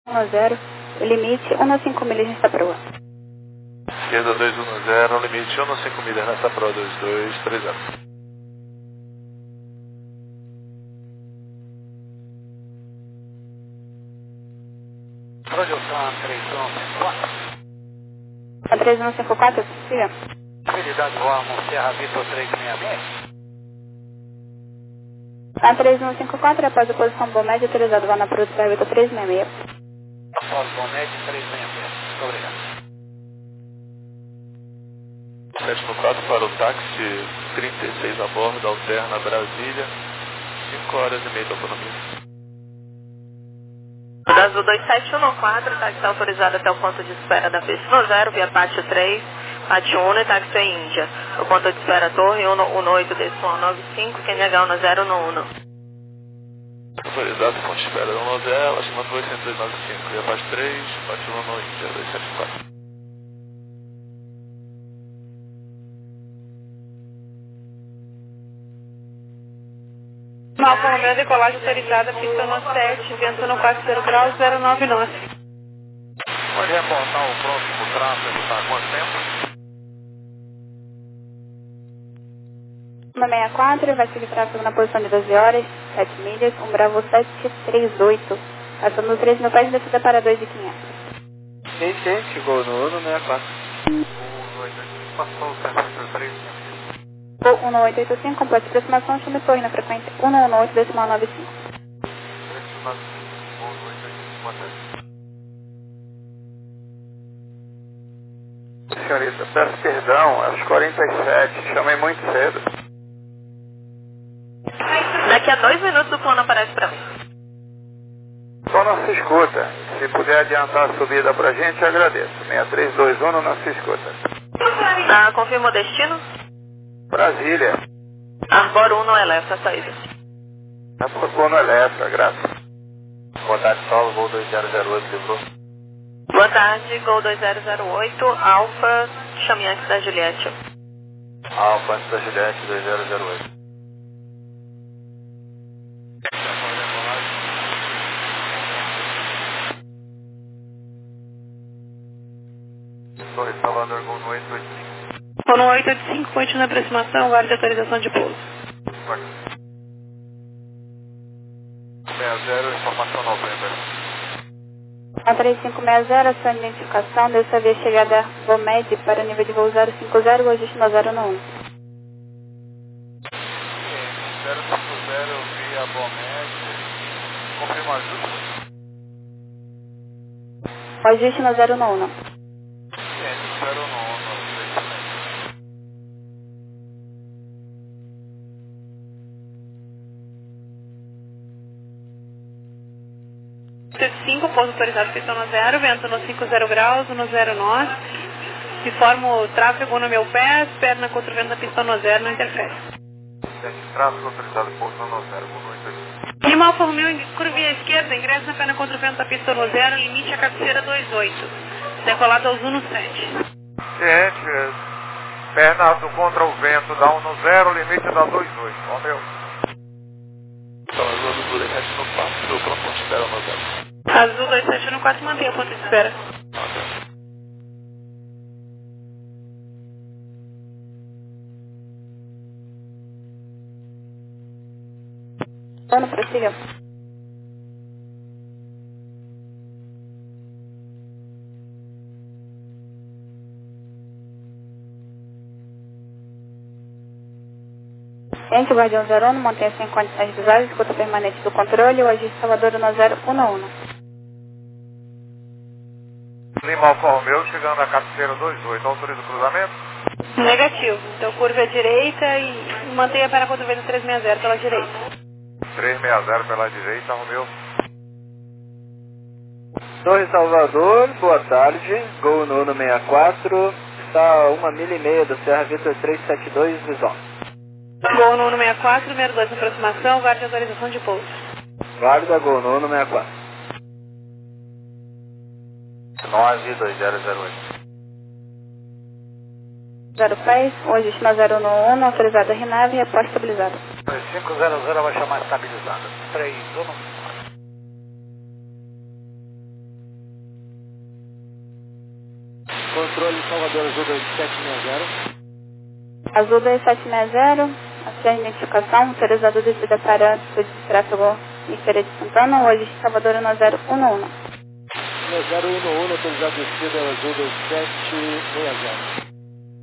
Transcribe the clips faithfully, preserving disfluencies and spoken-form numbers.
um zero, limite um vírgula cinco milhas nesta proa. Esquerda dois um zero, limite um vírgula cinco milhas nesta proa dois dois três zero. Projeção três um cinco quatro. A três um cinco quatro, siga. Habilidade Ormond, Serra Vitor três seis seis. A três um cinco quatro, após a posição bom médio, autorizado vá na proa do Serra Vitor três seis seis. Após bom médio três seis seis. Muito obrigado. sete no quatro para o táxi, trinta e seis a bordo, alterna Brasília, cinco horas e meia de autonomia. Azul dois sete um quatro, táxi autorizado até o ponto de espera da pista zero, via Pátio três, Pátio um, táxi é Índia. O ponto de espera Torre um oito nove cinco, Q N H um zero um um. Autorizado, ponto de espera um zero, acima oitocentos e noventa e cinco, via Pátio três, Pátio um, Índia, dois sete quatro. Malcolm Romeo, decolagem autorizada, pista no sete, vento no quatro zero graus, zero nove nove. Pode reportar o próximo tráfego, está há quanto tempo? uma sessenta e quatro, vai seguir tráfego na posição de doze horas, sete milhas, um Bravo sete três oito, passando três mil pés, descida para dois mil e quinhentos. Quem chegou no Uno sessenta e quatro. Passou o serviço três. Voo um oito oito cinco, completa aproximação, chame torre na frequência um um oito decimal nove cinco. Senhorita, peço perdão, às quarenta e sete, chamei muito cedo. Daqui a dois minutos o plano aparece para mim. Só não se escuta. Se puder adiantar a subida pra gente, agradeço. seis três dois um não se escuta. Ah, confirma o destino? Brasília. Arbor um não é leve a saída. Arbor não é leve, graças. Boa tarde, Saulo, voo dois zero zero oito, livrou. Boa tarde, Gol dois zero zero oito, Alfa, chame antes da Juliette. Alfa, antes da Juliette, dois zero zero oito. Torre Salvador, Gol no oito oito cinco. Gol oito oito cinco, continua a aproximação, guarda de autorização de pouso. sessenta, informação novembro. A três cinco seis zero, sua identificação, deu sua via chegada Vomed para o nível de voo zero cinco zero, o ajuste no zero um. zero cinco zero via Vomed, confirma o ajuste? O ajuste no zero um. zero um, cinco, pouso autorizado, pista no zero, vento no cinco zero graus, no zero nove. Informo o tráfego no meu pé, perna contra o vento da pista no zero, não interfere. Tráfego autorizado, pouso no zero, Gol oito oito cinco. Lima Alfa Romeo, curva à esquerda, ingresso na perna contra o vento da pista no zero, limite a cabeceira dois oito. Decolado ao Zuno sete. Gente, perna do contra o vento, dá um no zero, limite dá dois dois. Ó, meu. Então, azul do dois sete no quatro, do ponto de espera no zero. Azul dois sete um quatro, mantém o ponto de espera. Plano, prossiga. Gente, Guardião zero um, mantenha-se em condições visuais, escuta permanente do controle, o ajuste Salvador no zero um um. Lima Alfa Romeo, chegando a cabeceira dois oito, autoriza o cruzamento? Negativo. Então curva à direita e mantenha para contra o vento três seis zero pela direita. três seis zero pela direita, Romeu. Torre Salvador, boa tarde. Gol no Uno sessenta e quatro, está a uma milha e meia do Serra Vitor trezentos e setenta e dois, visual. Gol no Uno sessenta e quatro, número dois, aproximação, guarda de autorização de pouso. Guarda, Gol no Uno sessenta e quatro. nove dois zero zero oito. zero pés, o ajuste no zero um, autorizado a RNAV e após estabilizado. cinco zero zero vai chamar estabilizada. três um. Controle Salvador Azul dois sete seis zero. Azul dois sete seis zero, a sua identificação, autorizado descida para atitude de tráfego em Feira de Santana, hoje Salvador um zero um um. um zero um um, autorizado descida Azul dois sete seis zero.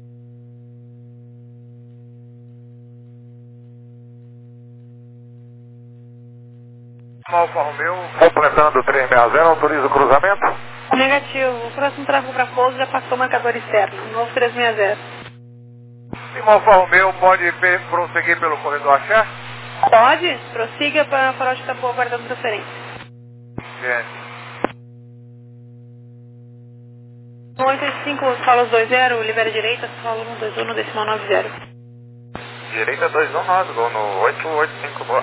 Alfa Romeo, completando três seis zero, autoriza o cruzamento? Negativo. O próximo tráfego para pouso já passou o marcador externo. Novo três seis zero. Lima Alfa Romeo, pode prosseguir pelo corredor Axé? Pode. Prossiga para a farol de Itapuã, aguardando transferência. Gente. oito oito cinco, solos dois zero, libera direita, solo um dois um, decimal nove zero. Direita dois um nove, gol no oito oito cinco, boa.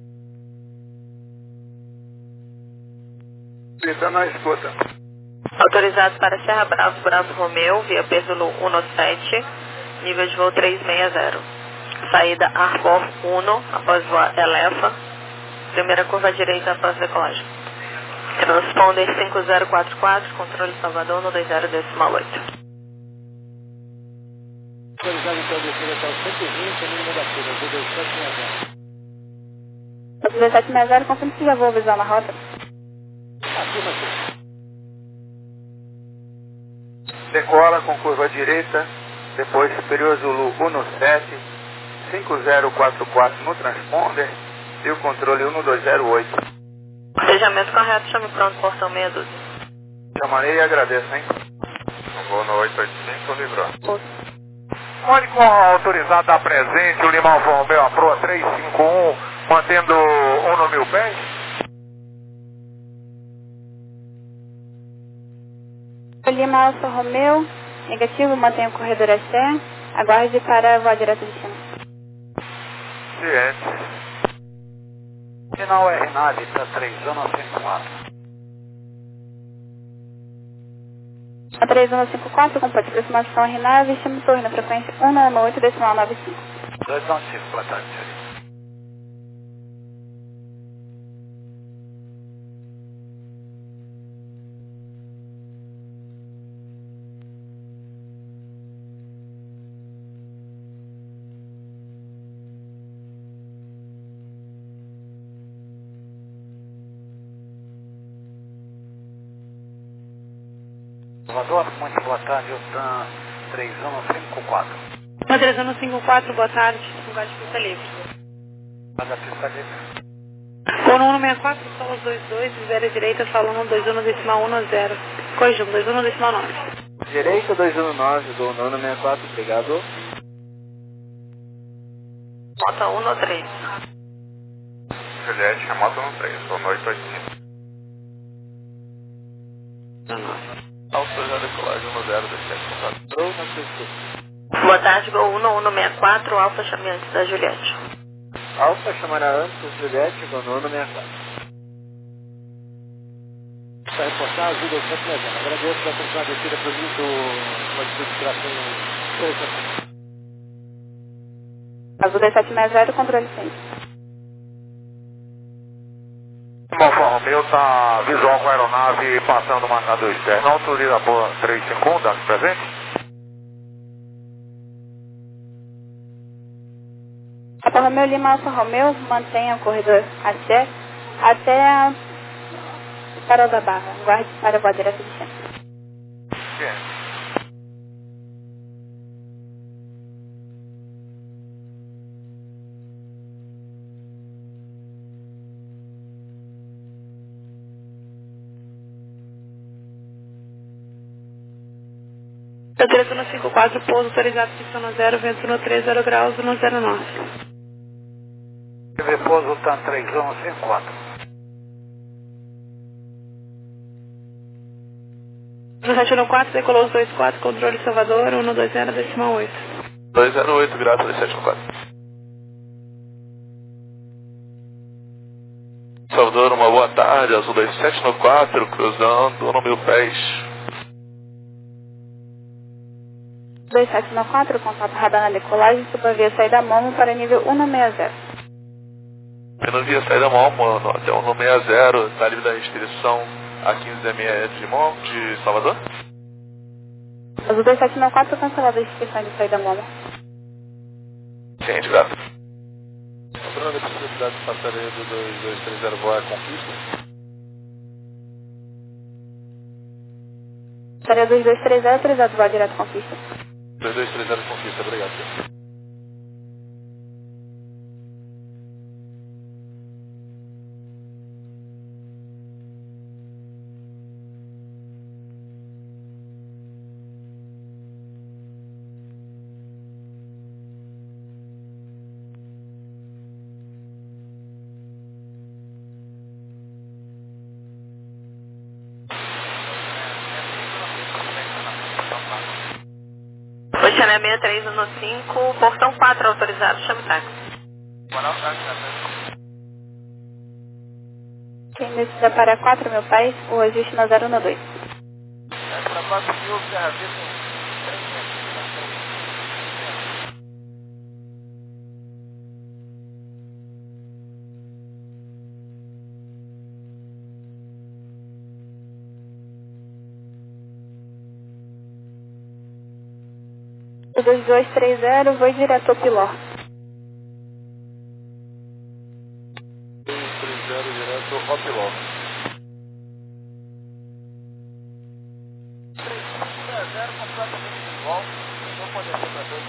Gritando na escuta. Autorizado para Serra Bravo, Bravo Romeu, via Pêndulo um sete, nível de voo três seis zero. Saída Arbor um, após voar Elefa. Primeira curva à direita após decolagem. Transponder cinco zero quatro quatro, controle Salvador no dois zero decimal oito. Autorizado então descida até o cento e vinte, mínimo negativo, Azul dois sete seis zero. Azul dois sete seis zero, confirme se já vou avisar na rota. Afirmativo. Decola com curva à direita, depois superior Zulu um sete, cinco zero quatro quatro no transponder e o controle um dois zero oito. Fechamento correto, chame pronto, portão meia dúzia. Chamarei e agradeço, hein? Gol no oito oito cinco, livrou. Pode com a autorizada da presente, o Lima Alfa Romeo, a proa três cinco um, mantendo um no mil pés. Lima Alfa Romeo, negativo, mantenha o corredor Axé, aguarde para a voar direto de cima. Ciente. Final R nove, está três um cinco quatro. A três um cinco quatro, completa aproximação R nove, chame torre na frequência um nove oito decimal nove cinco. dois um cinco, boa tarde, senhor. Salvador, muito boa tarde, o T A M três um cinco quatro. três um cinco quatro, boa tarde, lugar de pista livre. Manda a pista livre. Coro um seis quatro, solos dois dois, libera direita, solo um dois um, decimal um zero. Corrija, um dois um, decimal nove. Direita dois um nove, gol nono seis quatro, obrigado. Nota um no três. Juliette, remota no três, gol no oito oito cinco. Autorizado decolagem um zero dois sete, contato. Gol na sua escuta. Boa tarde, gol um um seis quatro, Alfa chame antes da Juliette. Alfa chamará antes, Juliette, gol nono seis quatro. Para reportar, Azul dois sete seis zero. Agradeço a atenção descida para o do altitude de tração. Azul dois sete seis zero, controle seis. Alfa Romeo está visual com a aeronave passando o marcador externo. Autoriza a boa três cinco um, dados presente. Alfa Romeo Lima Alfa Romeo, mantenha o corredor Axé até a farol da Barra. Aguarde para a voar direto de cima. Ciente. três um cinco quatro, pouso autorizado, pista no zero, vento no três zero graus, no zero nove. Repouso T A M três um cinco quatro. sete um quatro, decolou os dois quatro, controle Salvador, um dois zero, decimal oito. dois zero oito, graça dois sete um quatro. Salvador, uma boa tarde, Azul dois sete nove quatro, cruzando no mil pés. dois sete nove quatro, contato radar na decolagem, supervia saída Momo para nível um seis zero. Eu via saída Momo, até um seis zero, está livre da restrição a quinze milhas de, Momo, de Salvador? Azul dois sete nove quatro, cancelada a inscrição de saída Moma. Ciente, gato. Controle a possibilidade de passaria do dois dois três zero voar Conquista. Passaria dois dois três zero, autorizado voar direto com pista. dois dois três zero Conquista, obrigado. Senhor. Oceané seis três um cinco, portão quatro autorizado, chame táxi. Quem decida para quatro, meu pai, o ajuste na zero um dois. dois dois três zero, vou direto ao Piló. dois três zero direto ao Piló. três cinco seis zero, completamente igual. Não pode ser para dois.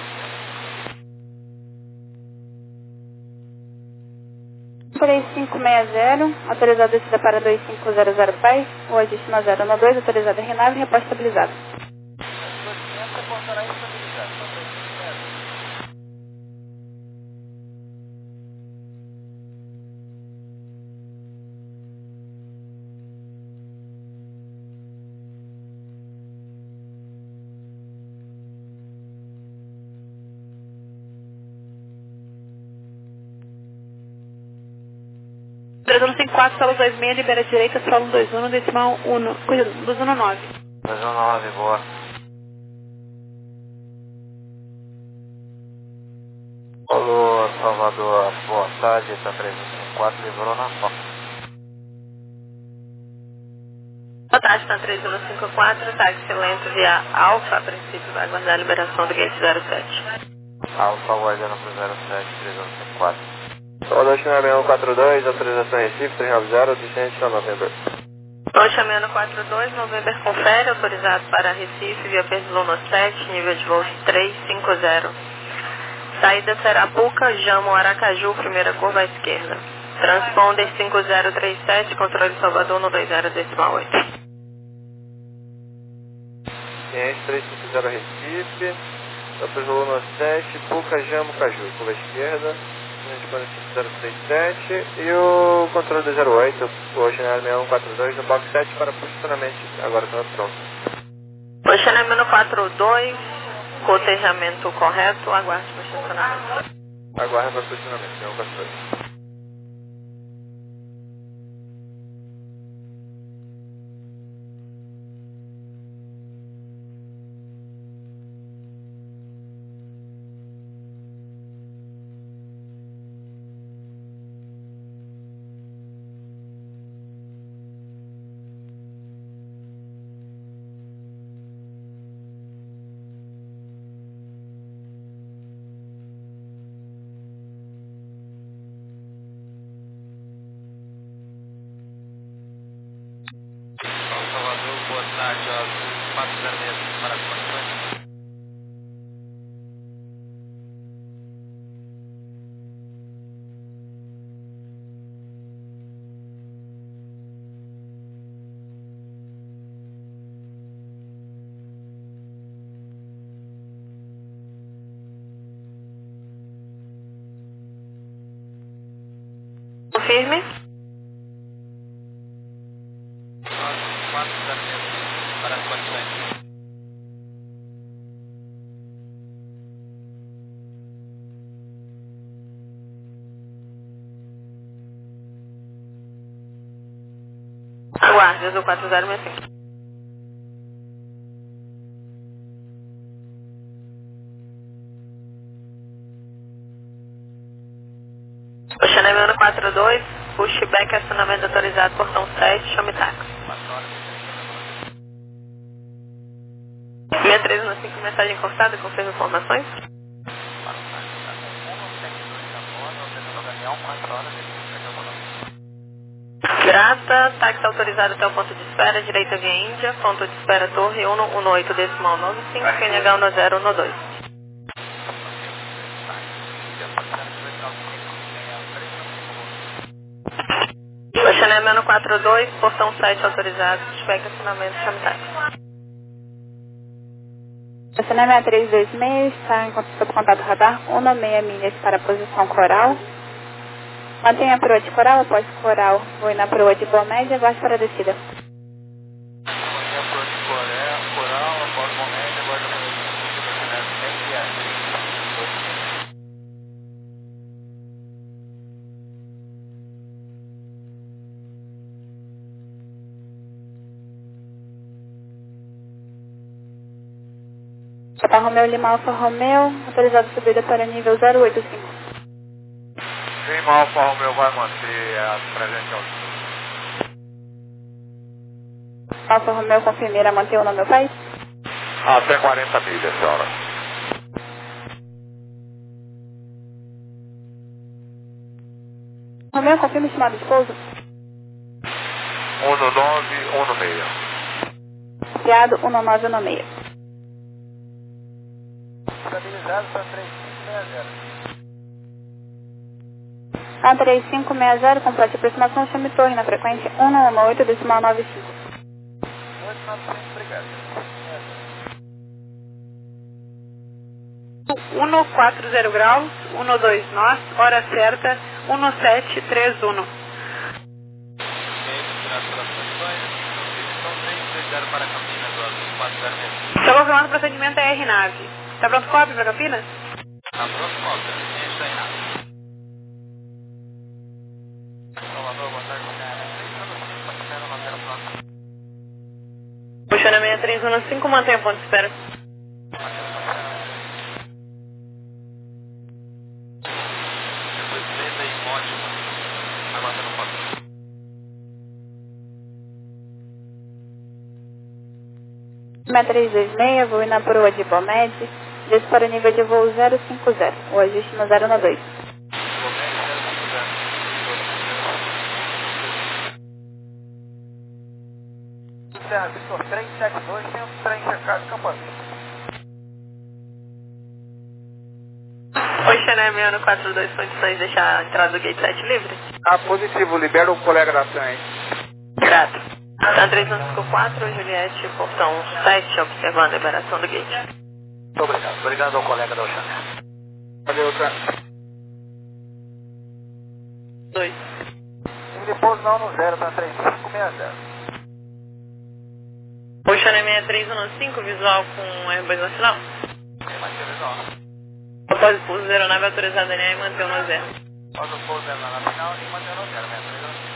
três cinco seis zero, autorizado descida para dois cinco zero zero Pai, o ajuste na zero um dois, autorizado Renave, reposta estabilizado. três um cinco quatro, solo dois seis, libera direita, solo dois um, decimal um, cuidado, dois um nove. dois um nove, boa. Alô, Salvador, boa tarde, tá três um cinco quatro, livrou na foto. Boa tarde, tá três um cinco quatro, táxi lento via Alfa, a princípio vai aguardar a liberação do gate zero sete. Alfa, guardando pro zero sete, três um cinco quatro. Salvador China seis um quatro dois, autorização Recife, três nove zero, descende na November. Ocean seis um quatro dois, November confere, autorizado para Recife, via Persiluno sete, nível de voo três cinco zero. Saída Serapuca, Jamo, Aracaju, primeira curva à esquerda. Transponder cinco zero três sete, controle Salvador no dois zero decimal oito. Ciente, três cinco zero Recife, Persiluno sete, Puca, Jamo, Caju, curva à esquerda. cinco zero três sete e o controle do zero oito, o Oceané seis um quatro dois no box sete para posicionamento, agora está pronto. Oceané seis um quatro dois, cotejamento correto, aguarde para posicionamento. Aguarde para posicionamento, seis um quatro dois. Salvador, boa tarde, Azul quatro zero seis para conexões. Confirme. quatro zero seis para conexões. Aguarde, Azul quatro zero seis cinco. Oceané seis um quatro dois, pushback, acionamento autorizado, portão sete, chame táxi. seis três um cinco, mensagem encostada, confirma informações. Grata, táxi autorizado até o ponto de espera, direita via Índia, ponto de espera Torre um um oito, decimal nove cinco, Q N H um zero um dois. Oceanem um quatro dois, portão sete autorizado, cheque assinamento, chame táxi. Oceanem três dois seis, está em sob contato radar, um seis milhas para a posição coral. Mantenha a proa de coral, após coral, voe na proa de boa média, aguarde para a descida. Mantenha a proa de coral, coral, após boa média, aguarde para a descida. Alfa Romeo Lima Alfa Romeo, autorizado a subida para nível zero oito cinco. Lima Alfa Romeo vai manter a presente altitude. Alfa Romeo confirmeira manter o nome ao país? Até quarenta milhas, senhora. Romeo confirma o estimado de pouso? um nove um seis. Piado um nove um seis. Estabilizado para três cinco seis zero. A três cinco seis zero, complete a aproximação, chame torre na frequência um um oito, decimal nove cinco. oito nove cinco, obrigado. um quatro zero graus, um dois nós, hora certa, um sete três um. Para Campinas, quatro zero seis. Estou confirmando o procedimento é R nave. Está pronto cópia para Campinas? Está pronto, Walter. Isso aí, nada. Salvador, boa tarde. Puxando a três um cinco, mantenha o ponto de espera. Depois lenta e ótima. Vai mantendo o ponto. Cima três dois seis, voe na proa de Bomed, desce para o nível de voo zero cinco zero, o ajuste no zero um dois. Serra Vitor três sete dois, tem um trem checado Campo Amigo. Oceanem um quatro dois, condições de deixar a entrada do gate sete livre? Ah, positivo, libera o colega da T A M. Grato. Tá três um cinco quatro, Juliette, portão sete, observando a liberação do gate. Muito obrigado. Obrigado ao colega da Oceanem. Valeu, cara. dois. E depois não no zero, tá três cinco seis zero. Oceanem três um cinco, visual com Airbus nacional. Tem mais que visual. Após o pouso da aeronave autorizada N A e manter o no zero. Após o pouso dela na final e manter no zero, né?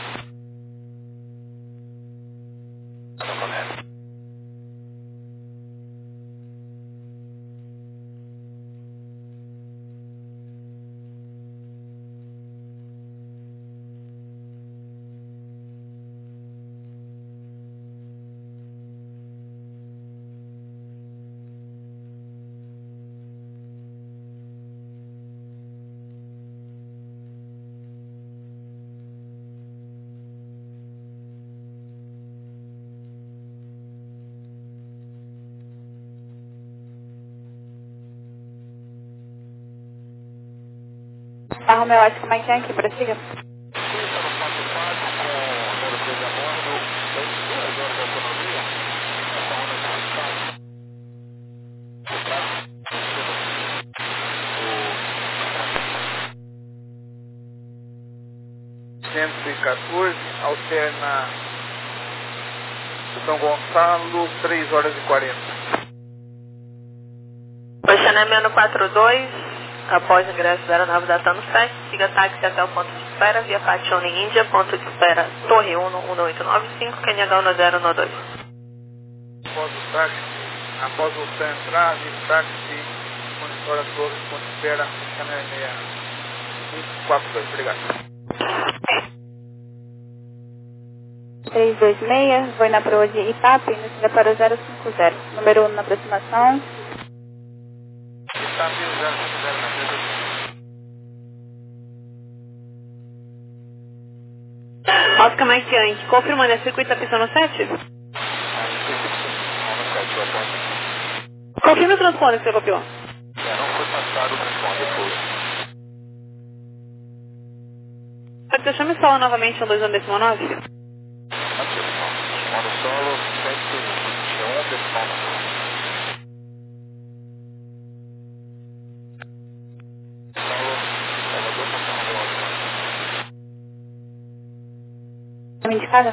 Alfa Romeo, acho que mais aqui, prossiga. cento e quatorze, alterna São Gonçalo, três horas e quarenta. Oceanem um quatro dois, após o ingresso da aeronave da TANO sete, siga táxi até o ponto de espera, via Patione Índia, ponto de espera Torre um um oito nove cinco, Q N H um zero um dois. Após o táxi, após você entrar, de táxi, monitora a torre, ponto de espera, Chanel seis um quatro dois, obrigado. três dois seis, vou na proa de Itape, iniciada para o zero cinco zero. Número um na aproximação. Itape zero cinco zero na frente. Oscar Mike Yankee, confirmando, é circuito da pista no sete? Confirme o transponder, seu copiou. É, não foi passado o transponder, foi. Deixa eu me falar novamente um dois um décimo nove. Aqui, modo solo cento e vinte e um, decimal nove. Solo, Salvador, São Indicada?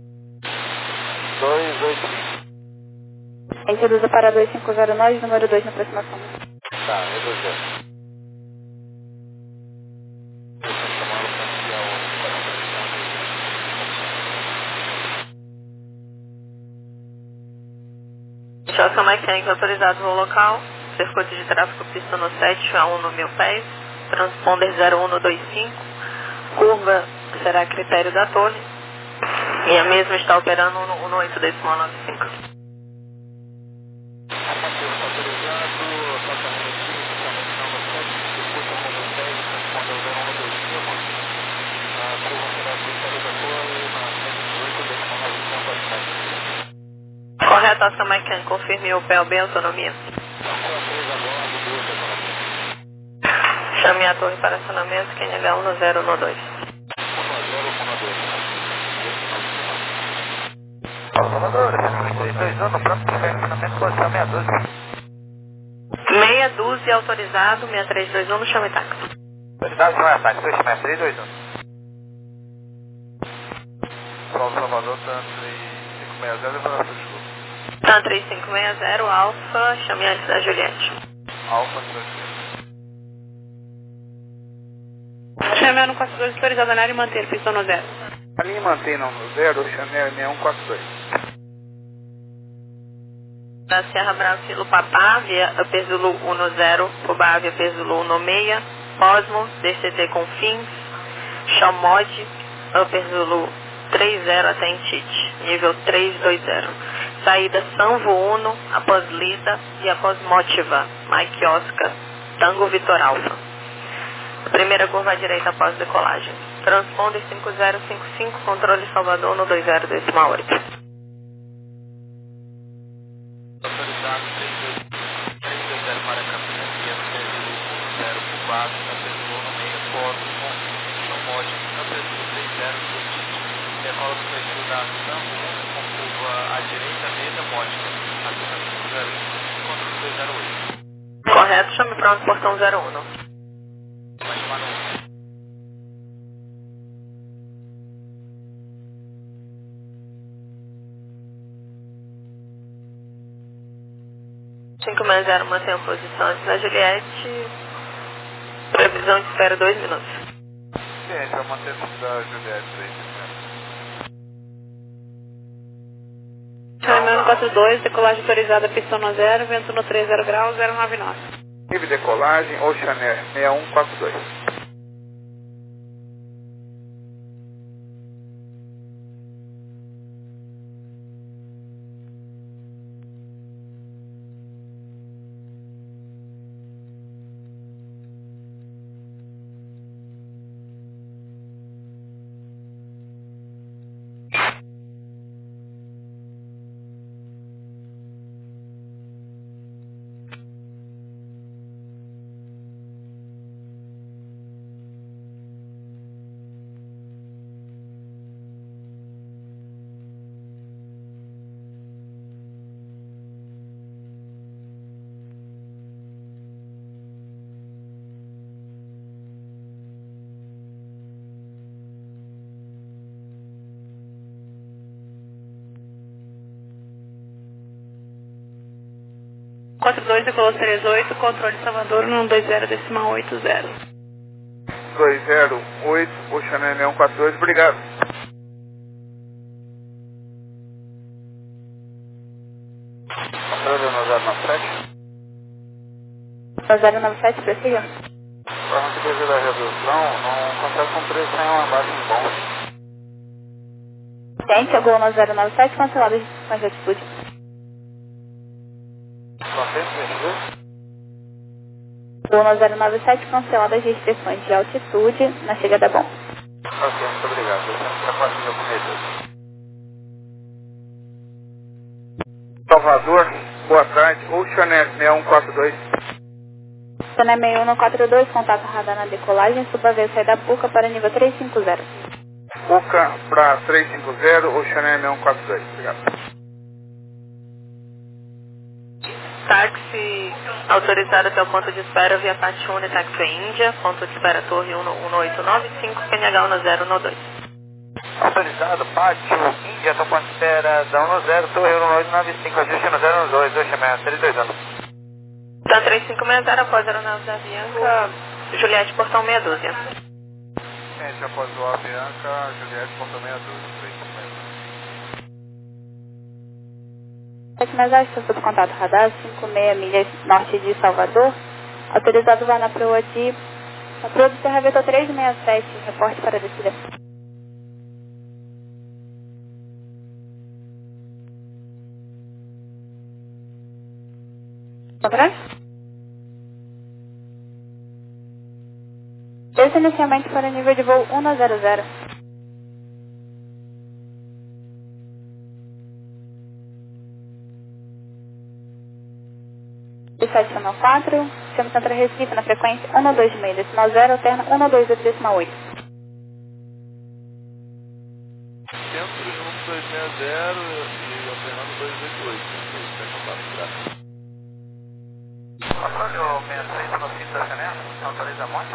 dois dois cinco. Introduza para dois cinco zero nove, número dois na aproximação. Tá, reduziu. Oscar Mike autorizado voo local, circuito de tráfego pista no sete a um no mil pés, transponder zero um no dois cinco, curva será critério da torre e a mesma está operando no, no oito decimal nove cinco. Correto, Oscar Mike, confirme o P L B autonomia. Chame a torre para acionamento, Q N H um no zero no dois. Salvador, três dois um, no próximo estacionamento, posição meia dúzia. Meia dúzia autorizado, seis três dois um no chame táxi. Autoridade não é ataque, dois três dois um. Paulo Salvador, tá três cinco seis zero, levando a sua desculpa. Tá três cinco seis zero, Alfa, chame antes da Juliette. Alfa, três. Chame no quatro dois autorizado na área e manter, pista no zero. A linha mantém não no zero, Chanel seis um quatro dois. Da Serra Brava, Silo Papá, via Upper Zulu um no zero, Fubá, via Upper Zulu um no seis, Cosmo, D C T Confins, Xamod, Upper Zulu três zero até Intite, nível três dois zero. Saída Sanvo Uno, após Lida e após Motiva, Mike Oscar, Tango Vitor Alfa. Primeira curva à direita após decolagem. Transponder cinco zero cinco cinco, controle Salvador no dois zero decimal oito. Autorizado três dois zero para Campinas, via Upper Zulu um no zero, Fubá, Upper Zulu no seis, Cosmo, Xamod, Upper Zulu três zero, Intite. Decola do perfil da Sanvo Uno com curva à direita, mesa, Motiva. Acima cinco zero cinco, controle dois zero oito. Correto, chame pronto, portão zero um. Vai chamar no cinco seis zero, mantenha a posição antes da Juliette. Previsão de espera dois minutos. Sim, a gente vai manter da Juliette aí. Chame no quatro dois, decolagem autorizada, pista no zero, vento no três zero graus, zero nove nove. Nível de decolagem, Oceanair seis um quatro dois. quatro dois, decolou três oito, controle Salvador no dois zero decimal oito zero. dois zero oito, Oceanair seis um quatro dois, obrigado. Controle no zero nove sete. zero nove sete, prossiga. Forma que devido à redução, não consegue cumprir sem uma base de bom. Gente, chegou no zero nove sete, cancelado as restrições de altitude. Chegou no zero nove sete, cancelado as restrições de altitude na chegada bom. Ok, muito obrigado. Salvador, boa tarde. Oceanet seis um quatro dois. Oceanet seis um quatro dois, contato radar na decolagem, suba a sair da Puca para nível trezentos e cinquenta. Puca para trezentos e cinquenta, Oceanet seis um quatro dois. Obrigado. Táxi autorizado até o ponto de espera via Pachune, táxi Índia, ponto de espera Torre um oito nove cinco, Q N H um zero um dois. Autorizado, Pátio, Índia, estou com a espera da um zero, Torre um oito nove cinco, ajuste no zero um dois, Oceanet três dois anos. Tá três cinco seis zero, após a aeronave da Bianca, Juliette, portão meia dúzia. Gente, após o Bianca, Juliette, portão meia dúzia, três cinco seis. Sete mais baixo, sob contato radar, cinco seis milhas norte de Salvador. Autorizado vai na proa de... Na proa de Serra Vitor trezentos e sessenta e sete, reporte para a descida. Contrário? Desça inicialmente para o nível de voo um zero zero. sete um quatro, chama Centro Recife na frequência um dois seis, decimal zero, alterna um dois oito, decimal oito. Centro de um dois seis zero e alternando dois oito oito. Isso é contato gráfico. Controle seis três no cinto da janela, autoriza a monte,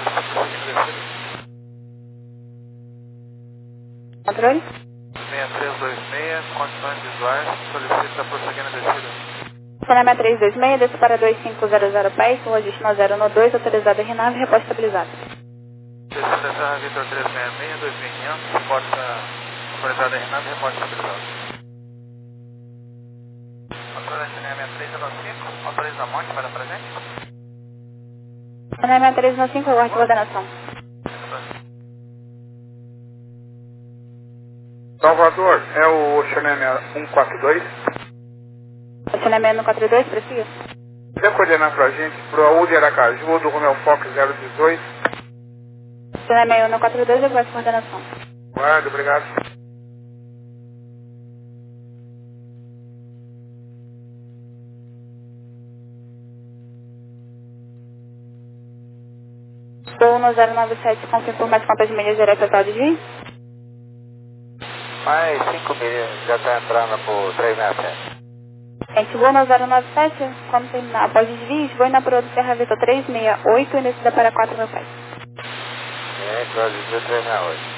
Controle? seis três dois seis, condições visuais, solicita prosseguir na descida. Cinema três dois seis, desce para dois cinco zero zero pés, o ajuste no zero um dois, autorizado a RNAV, reposta estabilizado. Descida da Serra Vitor trezentos e sessenta e seis, dois mil e quinhentos, reposta autorizada a RNAV, reposta estabilizado. Controle cinema três zero cinco, autoriza a monte para presente. Cinema três zero cinco, aguarde coordenação. Salvador, é o Oceanet um quatro dois. Oceanet um quatro dois, prossiga. Quer coordenar pra gente pro A U de Aracaju do Romeo Fox zero um dois? Oceanet um quatro dois, aguarde coordenação. Guarda, obrigado. Voo no zero nove sete, confirma por mais quantas milhas direto total de dia? Mais cinco milhas, já está entrando por trezentos e sessenta e sete. Gente, voo no zero nove sete, quando terminar após desvios, vou na proa do Serra Vitor trezentos e sessenta e oito e descida para quatro mil pés. É, claro, trezentos e sessenta e oito.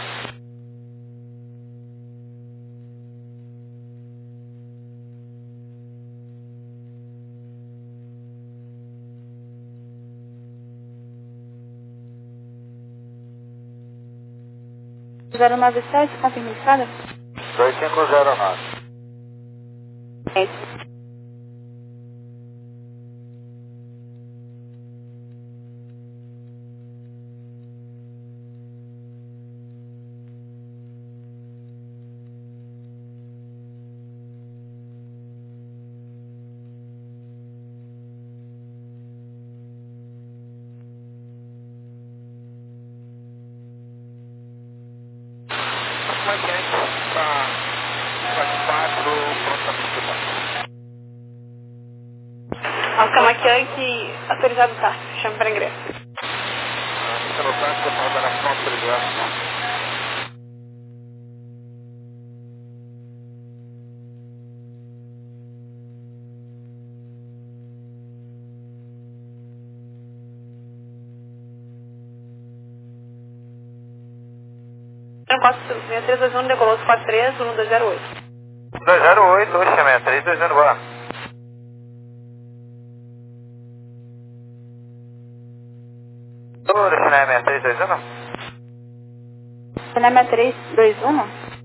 zero nove sete, confirma a escada? dois cinco zero nove. Gente. Oscar Maquianque, autorizado táxi, chame para ingresso. Fica no táxi, eu falo da nação, obrigado. seis três dois um, decolou quatro três um dois zero oito. dois zero oito, Oceanet três dois zero, boa. Oceanet três dois um? Cinema três dois um?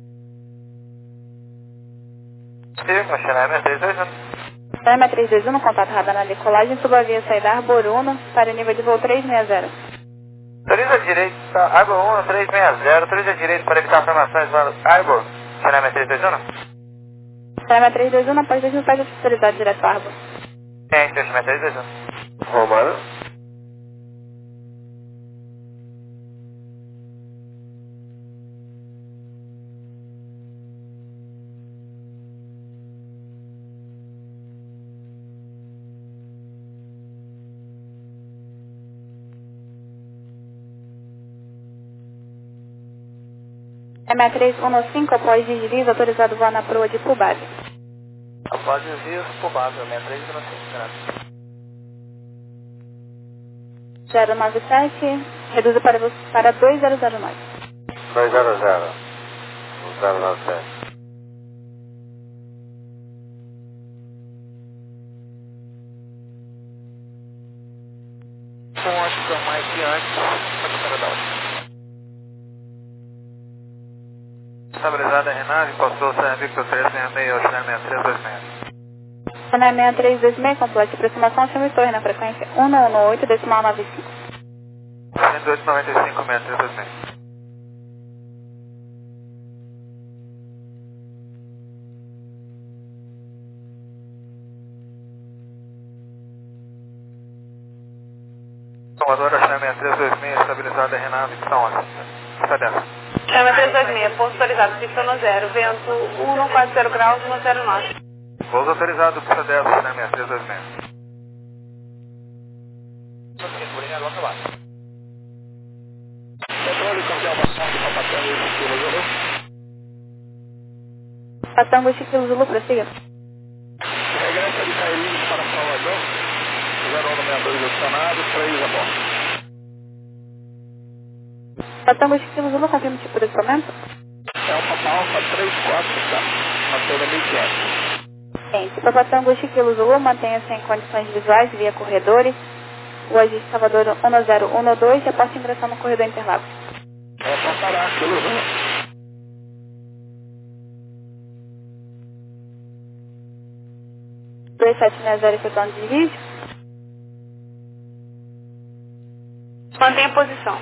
Sim, Oceanet três dois um. Cinema três dois um, contato radar na decolagem, suba a via saída Arbor Uno para o nível de voo trezentos e sessenta. Autoriza direito, Arbor um, trezentos e sessenta, autoriza direito para evitar formações, Arbor. Cinema três dois um? Cinema três dois um, após dois mil pés autorizado direto ao Arbor. Tem, Cinema três dois um. Romano. M três um cinco, após deslize, autorizado voar na proa de Pubase. Após deslize, Pubase, M três um cinco, graças. zero nove sete, reduza para, para dois zero zero nove. dois zero zero. zero nove sete. Com Oscar Mike antes, pode para dar. Estabilizada a Renave, passou o Serra Victor três seis seis, o China três dois seis. China seis três dois seis, complete aproximação, chama e torre na frequência um um oito, decimal nove cinco. cento e oito noventa e cinco, seis três dois seis. Salvador, China seis três dois seis, estabilizada a Renave, pista onze. Está dentro. Chama três dois seis, posto autorizado, pista no zero, vento um quatro zero graus, um zero nove. Pouso autorizado, pista dez, China três dois seis. Petróleo campeão bastante para Patango e Chiquilo Zulu. Patango e Chiquilo Zulu, prossiga. Regressa de Cairins para Salvador. zero um seis dois acionado, três a bordo. Patango e Chiquilo Zulu, confirma o tipo de equipamento? É o Papa Alfa três quatro, tá? Altura mil e quinhentos. Bem, para Patango e Chiquilo Zulu, mantenha-se em condições visuais via corredores. O agente Salvador um zero um dois e após ingressar no corredor Interlagos. É para parar, pelo Zulu. dois sete seis zero, efetuando desvio. Mantenha a posição.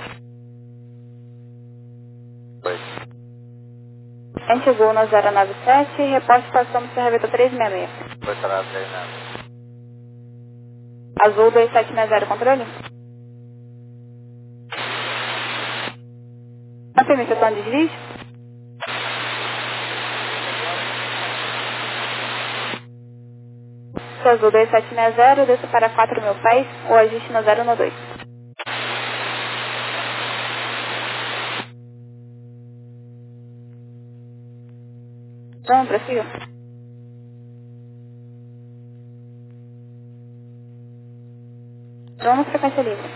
Antigol no zero nove sete, reporte passamos Serra Vitor três seis seis. Foi parado, três nada. Azul dois sete seis zero, controle. Confirme efetuando desvio. Azul dois sete seis zero, desça para quatro mil pés, o ajuste no zero um dois. Vamos, prossiga. Vamos, frequência livre.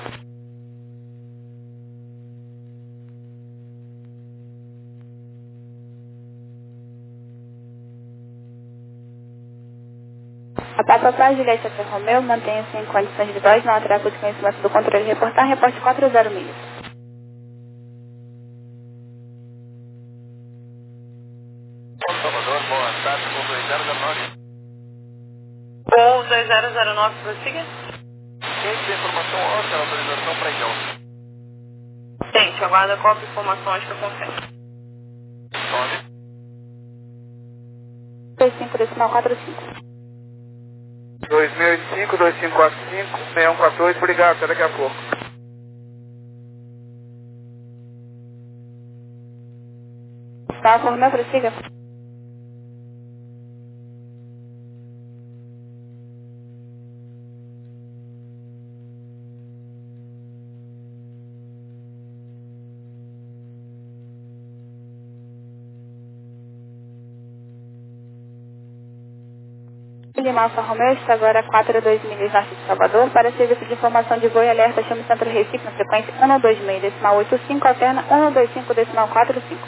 A Papa Paz Juliette Alfa Romeo, mantenha-se em condições de voz, não atraco de conhecimento do controle reportar, reporte quatro zero milhas. Salvador, boa tarde, com dois zero zero nove. Ou dois zero zero nove, prossiga. Quente, informação Oscar, autorização para Igão. Gente, aguarda cópia de informações que eu confirmo. Nome. dois cinco decimal quatro cinco. dois mil e cinco, dois cinco quatro cinco, seis um quatro oito, obrigado, até daqui a pouco. Tá, Alfa Romeo, prossiga. Lima Alfa Romeo está agora a quatro dois milhas norte de Salvador. Para serviço de informação de voo e alerta, chame o Centro Recife na frequência um dois seis decimal oito cinco, alterna um dois cinco decimal quatro cinco.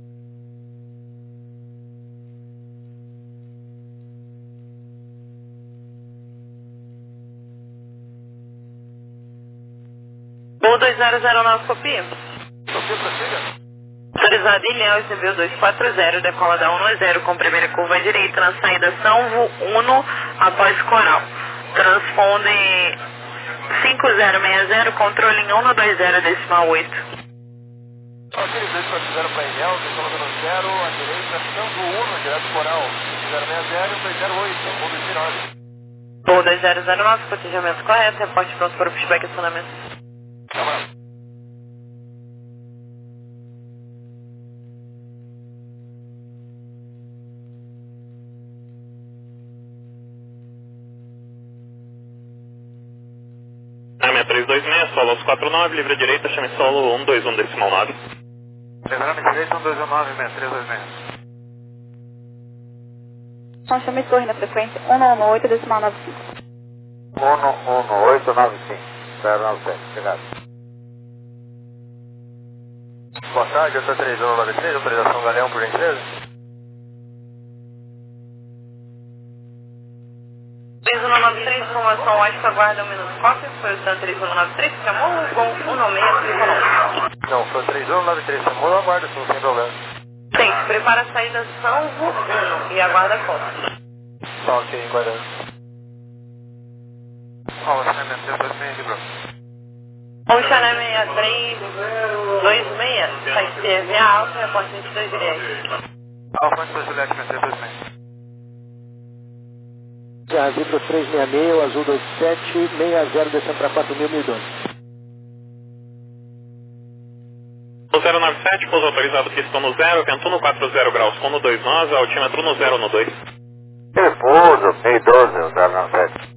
Ou dois zero zero nove, copia. Copia, prossiga. Autorizado Ilhéu, recebeu dois quatro zero, decola da um zero com primeira curva à direita na saída São Uno após Coral. Transponde cinco zero seis zero, controle em um dois zero decimal oito. Aqueles dois quatro zero para Enel, decolando no zero, à direita, Sanvo um, direto Coral, zero seis zero, dois zero oito, um dois nove. Voo dois zero zero nove, cotejamento correto, reporte pronto para o pushback e acionamento. Câmara. seis três dois seis, solo aos quatro nove, livre direita, chame solo um dois um decimal nove. Lembrando direita, um dois um nove, seis três dois seis. Então chame torre na frequência um um oito decimal nove cinco. um um oito nove cinco, zero nove sete, obrigado. Boa tarde, eu sou três um nove três, autorização Galeão, por gentileza. três um nove três, informação ótica, aguarda um minuto cópia, foi o Santa três um nove três, chamou o Gol um nove seis cinco nove. Não, foi o três um nove três, chamou, eu aguardo, sim, sem problema. Sim, prepara a saída Sanvo um e aguarda a conta. Só ok, aguardando. Ó, o acionamento seis dois seis, livrou. O Xané seis três dois seis, sai via alta, reporte vinte e dois direto. Alfa vinte e dois Juliette, seis dois seis. Já Vitro três seis seis, Azul dois sete, seis zero, descendo para quatro mil, mil e dois. zero nove sete, pouso autorizado pistão no zero, vento no quatro zero graus, com no dois nove, altímetro no zero no dois. Repouso, seis doze, zero nove sete.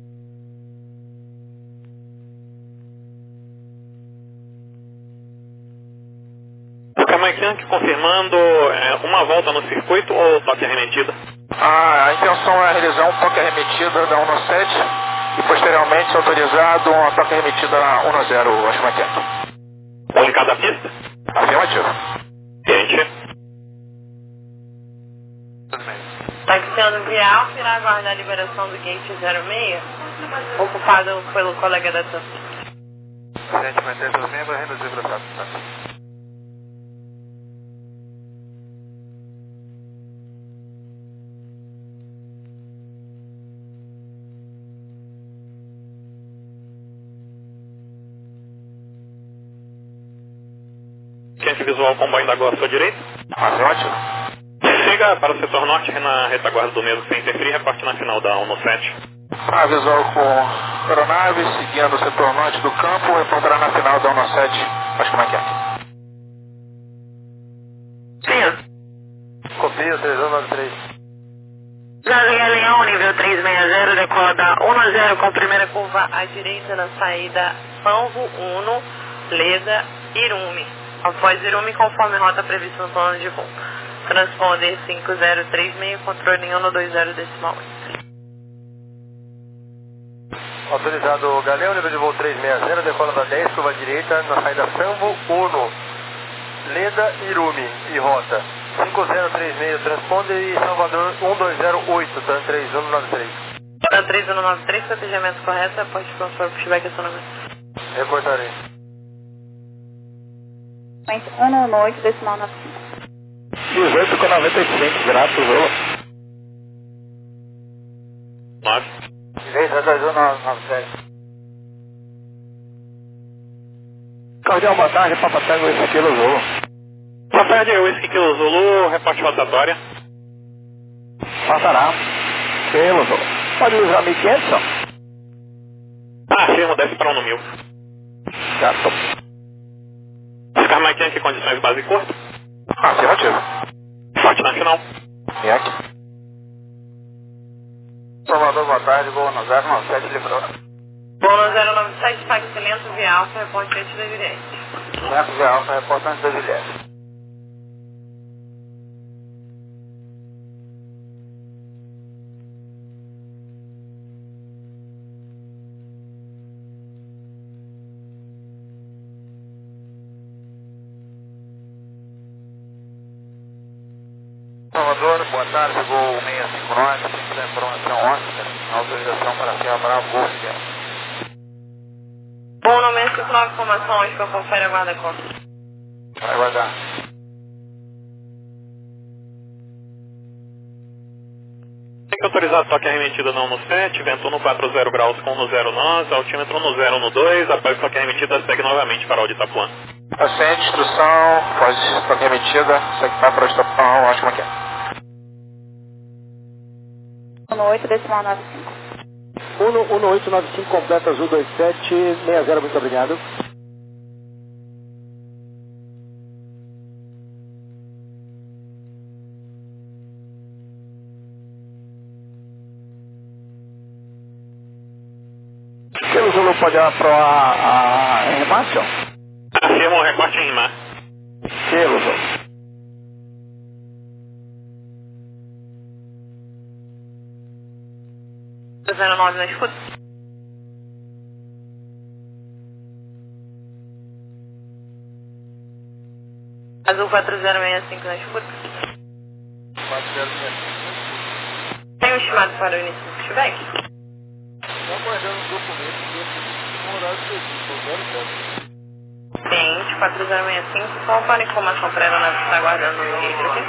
Camaquinha confirmando é, uma volta no circuito ou toque arremetida? Ah, a intenção é realizar um toque arremetida da um sete e posteriormente autorizado uma toque arremetida na um zero, acho que é. Um em cada pista? Afirmativo. Gente. Taxiando via alfa, irá aguardar a liberação do gate zero seis, ocupado pelo colega da Santa. Gente, manter seus membros, reduzir velocidade. Quente visual comboio da Goa à sua direita. Afirmativo. Chega para o setor norte na retaguarda do mesmo sem interferir, reporte na final da um sete. A visual com aeronave, seguindo o setor norte do campo, reportará na final da um sete, acho que é aqui. Sim. Copia, três um nove três. Jardim Leão, nível três seis zero, decola da um zero com primeira curva à direita na saída Sanvo um, Leda, Irume. Após Irume, conforme rota prevista no plano de voo. Transponder cinco zero três seis, controle em um dois zero decimal oito. Autorizado Galeão, nível de voo três seis zero, decola da dez, curva direita, na saída Sanvo um, Leda, Irume e rota cinco zero três seis, transponder e Salvador um dois zero oito, TAN três um nove três. TAN três um nove três, cotejamento correto, após pronto para o pushback e acionamento. Reportarei. um um oito decimal nove cinco. dezoito com noventa e cinco, graças a nove. Direita, dois um nove sete. Cardeal, boa tarde, Papa Tango, esse Kilo Zulu. Boa tarde, Whisky Kilo Zulu, reporte rotatória. Passará. Kilo Zulu. Pode usar mil e quinhentos, só? Ah, firmo, desce para um no mil. Já tô. Carmaquinha, que condições base e corpo? Afirmativo. Forte na final. E aqui. Salvador, boa tarde, voo no zero nove sete, livrou. Voo no zero nove sete, táxi lento via alfa, reporte antes da Juliette. Lento via alfa, reporte antes da Juliette. Salvador, boa tarde, voo seis cinco nove, cinco da informação Oscar, autorização para Serra Bravo, Golf. Voo no seis cinco nove, informação Oscar, confere a guarda conta. Vai aguardar. Tem que autorizar toque arremetida na um sete, vento no quatro zero graus com no zero nove, altímetro no zero no dois, após toque arremetida segue novamente para o de Itapuã. Paciente, instrução, pode toque remetida, segue para a estação, acho que é. um oito decimal nove cinco. um oito nove cinco completa azul dois sete seis zero, muito obrigado. Kilo Zulu pode aprovar a remate? Afirma o recorte em mar. Kilo Zulu. zero nove na escuta. Azul quatro zero seis cinco na escuta. quatro zero seis cinco. Tem um estimado para o início do pushback? Estou aguardando um documento que eu horário específico, zero zero. Cliente quatro zero seis cinco, só para informação para a aeronave que está aguardando o gate aqui.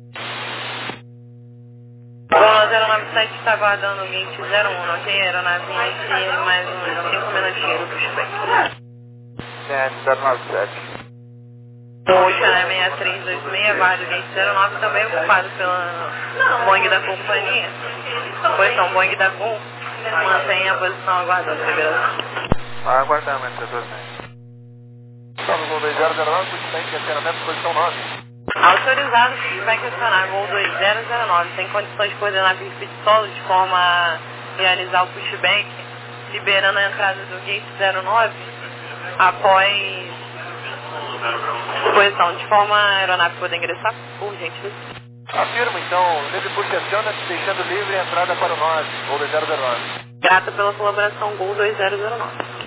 Bola zero nove sete está aguardando o gate zero um, ok? A aeronave inicia mais uns cinco minutinhos do pushback. zero nove sete. O China seis três dois seis, aguarda o gate zero nove, também ocupado pela Boeing da companhia. Posição Boeing da Com, mantenha a posição aguardando a liberação. Vai aguardando, mas você dois Estamos no dois zero zero nove, pushback acionamento, posição nove. Autorizado o pushback acionar voo dois zero zero nove, tem condições de coordenar com o speed solo de forma a realizar o pushback, liberando a entrada do gate zero nove após posição, de forma a aeronave poder ingressar, por gentileza. Afirmo, então, livre push aciona, deixando livre a entrada para o nove, voo dois zero zero nove. Grata pela colaboração, Gol dois zero zero nove.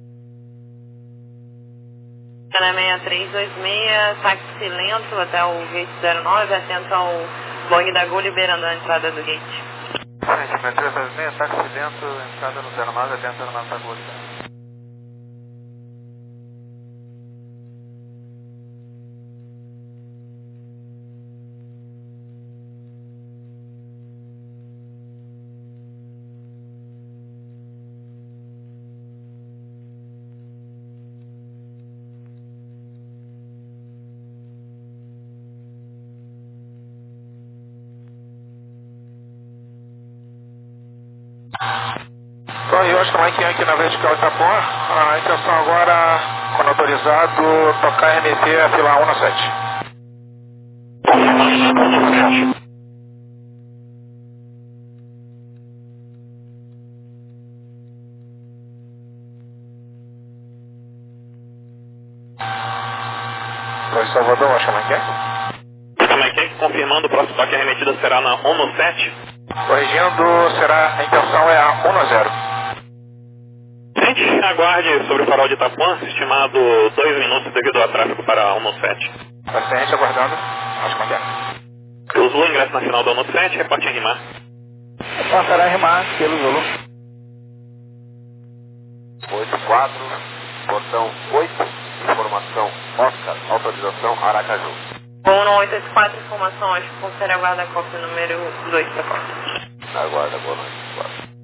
seis três dois seis, táxi lento até o gate zero nove, atento ao Boeing da Gol liberando a entrada do gate. seis três dois seis, táxi lento, entrada no zero nove, atento ao aeronave da Gol. Torre Oscar Mike Yankee na vertical Itapuã, a intenção agora, quando autorizado, tocar R M T a fila um no sete. Torre Salvador, Oscar Mike Yankee. Oscar Mike Yankee confirmando, o próximo toque arremetida será na um no sete. Corrigindo, será, a intenção é a um no zero. Gente, aguarde sobre o farol de Itapuã, estimado dois minutos devido ao tráfego para um no sete. Paciente aguardando, acho que é. O Zulu ingressa na final do um no sete, reporte em rimar. Passará a rimar, pelo Zulu. oito quatro, portão oito, informação Oscar, autorização Aracaju. um oito oito quatro, informação, acho que confere a guarda cópia número dois para a Aguarda, boa noite, quatro.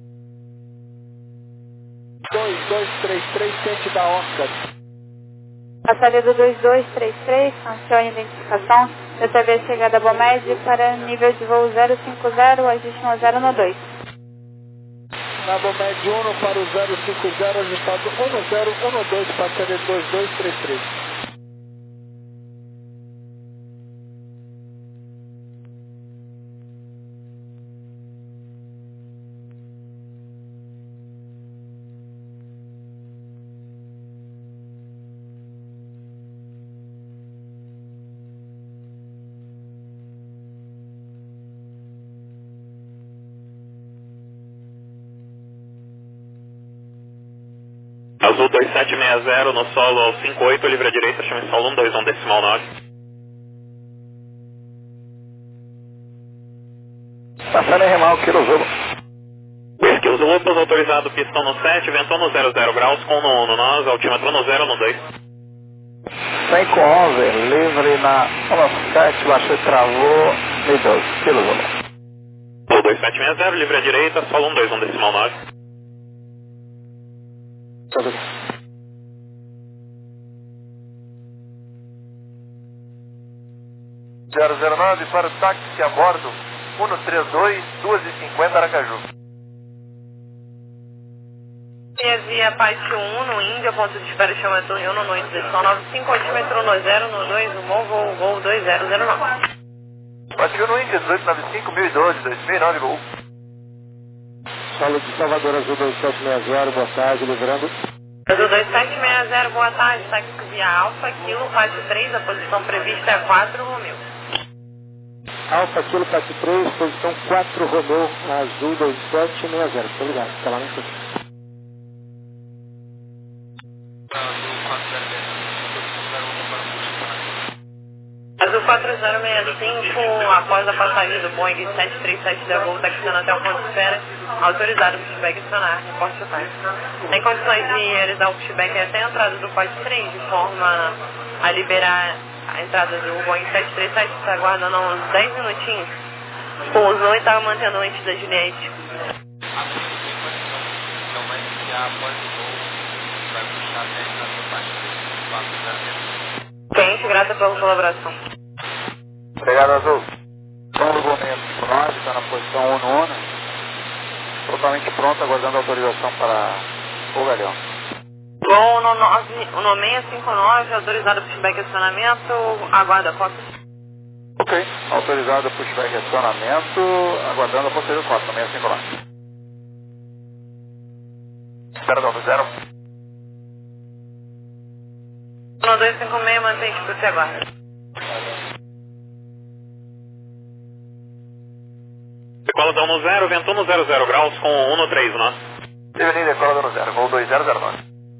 dois dois três três, ciente da Oscar. Passagem do dois dois três três, cancela a identificação, recebe a chegada Bomed para nível de voo zero cinco zero, ajuste zero no dois. Na Bomed um para o zero cinco zero, ajustado um no zero, um no dois, passagem dois dois três três. Azul dois sete seis zero no solo ao cinco oito, livre à direita, chama solo um dois um decimal nove. Passando em remal, Kilo Zulu. Whisky Zulu, pouso autorizado, pistão no sete, ventou no zero zero graus, com no um no nós, altímetro no zero no dois. cinco onze, livre na um no sete, baixou e travou, mil e doze, Kilo Zulu. Azul dois sete seis zero, livre à direita, solo um dois um decimal nove. Tudo. zero zero nove para o táxi a bordo um três dois, duas e cinquenta Aracaju. Via Apache um no Índia, ponto de espera chama Rio no noite decisão nove cinco, altímetro no zero no dois, o Mol voo, voo dois zero zero nove. Apache um no Índia, dezoito noventa e cinco, mil e doze, dois mil e nove, gol. Solo de Salvador Azul dois sete seis zero, boa tarde, livrando. Azul dois sete seis zero, boa tarde, táxi via Alfa, Kilo, Apache três, a posição prevista é quatro, Romeu. Alfa, Kilo, Apache três, posição quatro, Romeu, Azul dois sete seis zero, estou ligado, está lá no chute. Azul quatro zero seis cinco, após a passagem do Boeing sete três sete da Gol, taxiando até o ponto de espera, autorizado o pushback acionar, reporte o time. Tem condições de realizar o pushback até a entrada do Pod três, de forma a liberar a entrada do Boeing sete três sete, está aguardando uns dez minutinhos. Pousou e estava mantendo antes da Juliette. Então vai iniciar após o voo, vai puxar até a entrada do Pod três, quatro zero seis. Quente, grata pela colaboração. Obrigado, Azul. Paulo Gomes cinco nove, está na posição um no ONU. Totalmente pronto, aguardando autorização para o Galeão. Bom, no no seis cinco nove, autorizado pushback acionamento, aguarda a foto. Ok, autorizado pushback acionamento, aguardando a posterior foto, seis cinco nove. Espera do zero. No dois cinco seis, mantém que você aguarda. Decola da um no zero, vento no zero zero graus com um no três, né? Evelyn, decola da um no zero, voo dois zero zero nove.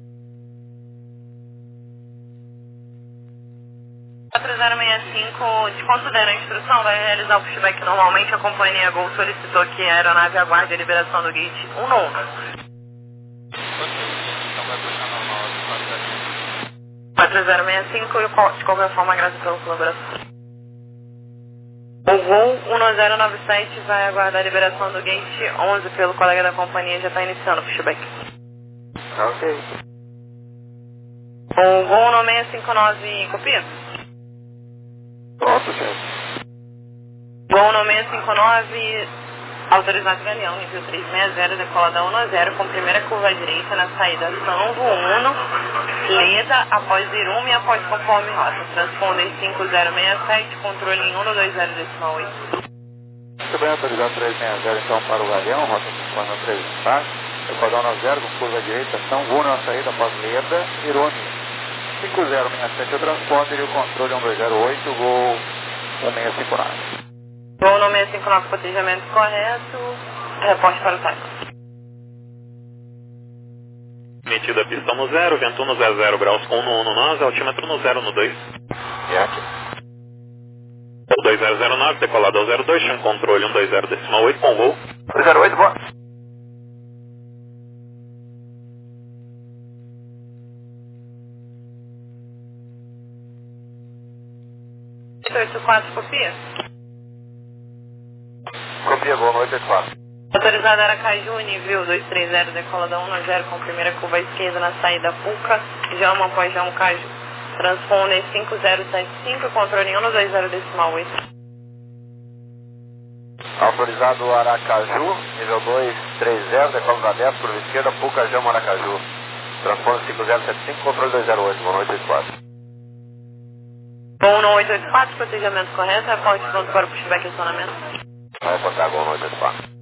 quatro zero seis cinco, desconsidera a instrução, vai realizar o pushback normalmente. A companhia Gol solicitou que a aeronave aguarde a liberação do gate um no um. Então vai puxar normal, quatro zero seis cinco e de qualquer forma, graças pela colaboração. O voo um zero nove sete vai aguardar a liberação do gate onze pelo colega da companhia, já está iniciando o pushback. Ok. O voo no seis cinco nove, copia? Pronto, chefe. Voo no seis cinco nove, autorizado Galeão, nível três seis zero, decola da um zero, com primeira curva à direita na saída Sanvo um, Leda, após Irume e após conforme rota. Transponder cinco zero seis sete, controle em um dois zero decimal oito. Muito bem, autorizado três seis zero então para o Galeão, rota conforme três está. Decola da um zero, com curva à direita, Sanvo um na saída após Leda, Irume. cinco zero seis sete o transponder e o controle um dois zero oito, gol um seis cinco nove. Voo no seis cinco nove, cotejamento correto, reporte para o time. Metida a pista no zero, vento no zero zero graus com um no um no nós, altímetro no zero no dois. E aqui. O dois zero zero nove, decolado ao zero dois, chão controle um dois zero decimal oito com voo. dois zero oito, boa. oito oito quatro, copia? Copia, gol oito oito quatro. Autorizado Aracaju, nível dois três zero, decola da um zero, com primeira curva à esquerda na saída Puca, Jama após Jama Caju. Transponder cinco zero sete cinco, controle um dois zero decimal oito. Autorizado Aracaju, nível dois três zero, decola da dez, curva esquerda, Puca, Jama Aracaju. Transponder cinco zero sete cinco, controle dois zero oito, gol oito oito quatro. Bom no oito oito quatro, cotejamento correto, reporte pronto para o pushback e acionamento. Vai botar gol no oito oito quatro.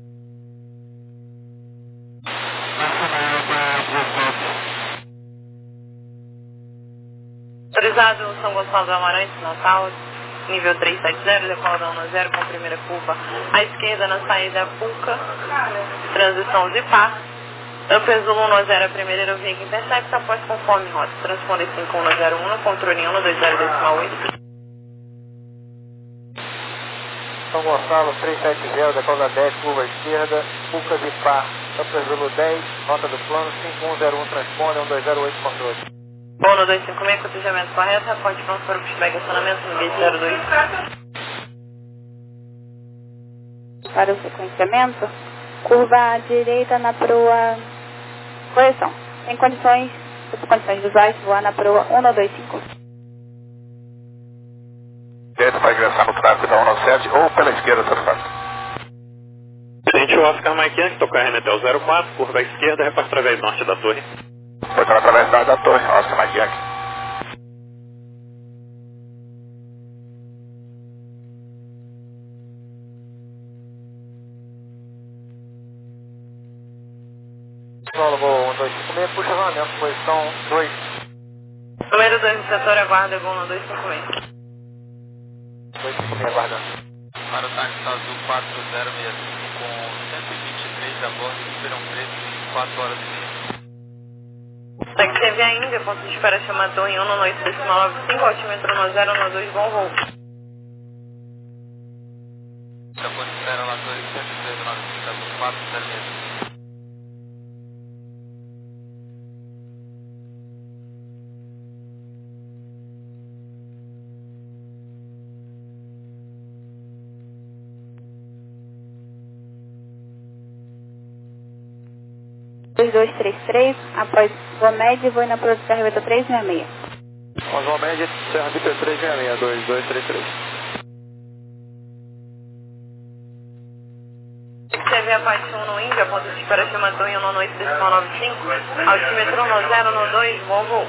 Autorizado São Gonçalo do Amarante, Natal, nível três sete zero, decola da um zero, com primeira curva à esquerda na saída Puca, transição Zipar. Ampere Zulu um zero, a primeira aerovia intercepta após conforme rota. Transponder cinco um zero um, controle um dois zero decimal oito. São Gonçalo três sete zero, decola da dez, curva à esquerda, Puca Zipar. Ampere Zulu dez, nota do plano, cinco um zero um, transponder um dois zero oito, controle. Bom no dois cinco seis, cotejamento correto, reporte pronto para o pushback e acionamento no gate zero dois. Para o sequenciamento, curva à direita na proa. Correção. Em condições, sob condições visuais, voar na proa um dois cinco. Direita para ingressar no tráfego da cento e sete ou pela esquerda, tanto faz. Gente, o Oscar Mike Yankee, tocar R M T zero quatro, curva à esquerda, repassa através norte da torre. Foi através da, da torre, Oscar Mike Yankee. Solo, voo um dois cinco seis, puxa vazamento, posição dois. Número dois do setor, aguarda, voo um dois cinco seis. dois cinco seis, aguardando. Para o táxi azul quatro zero seis cinco com cento e vinte e três a bordo, Ribeirão Preto em quatro horas e meia. Táxi T V a Índia, ponto de espera chamada Torre um, noite decimal nove cinco, altímetro no zero um dois, bom voo. Da ponte de espera lá, Torre cento e três nove cinco, azul quatro zero seis cinco. dois dois três três, após Gomed, vou na produção R B T três seis seis. Após Gomed, Serra Vitor três seis seis, dois dois três três. T V a parte um no Índia, ponto de espera chamada Torre um, noite decimal nove cinco, altímetro no zero um dois, bom voo.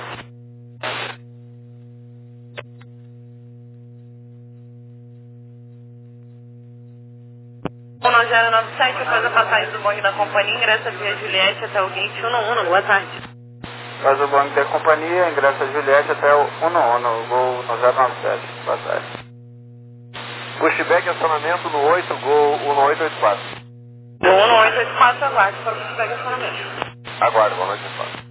um zero nove sete, após a passagem do bonde da companhia, ingressa via Juliette até o gate um um, boa tarde. Faz o bonde da companhia, ingressa Juliette até o um um, voo no zero nove sete, boa tarde. Pushback, acionamento no oito, gol um oito oito quatro. Gol um oito oito quatro, aguarde para o pushback, acionamento. Aguardo, boa noite, quatro.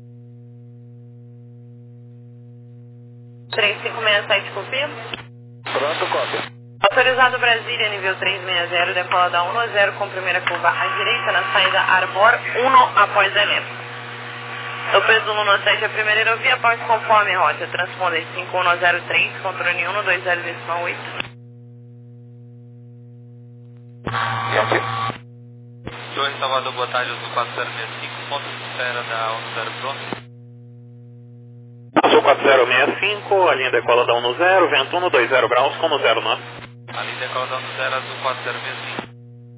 três cinco seis sete, copia. Pronto, cópia. Autorizado Brasília, nível três seis zero, decola da um zero com primeira curva à direita na saída Arbor um após Enem. Eu presumo no sete a primeira aerovia após conforme rota. Transponder cinco um zero três, controle um dois zero oito. Torre Salvador, boa tarde, azul quatro zero seis cinco, ponto de espera da um zero pronto. Azul quatro zero seis cinco, a linha decola da um zero, vento um dois zero graus, como zero nove. A linha decola da um zero, azul quatro zero seis cinco.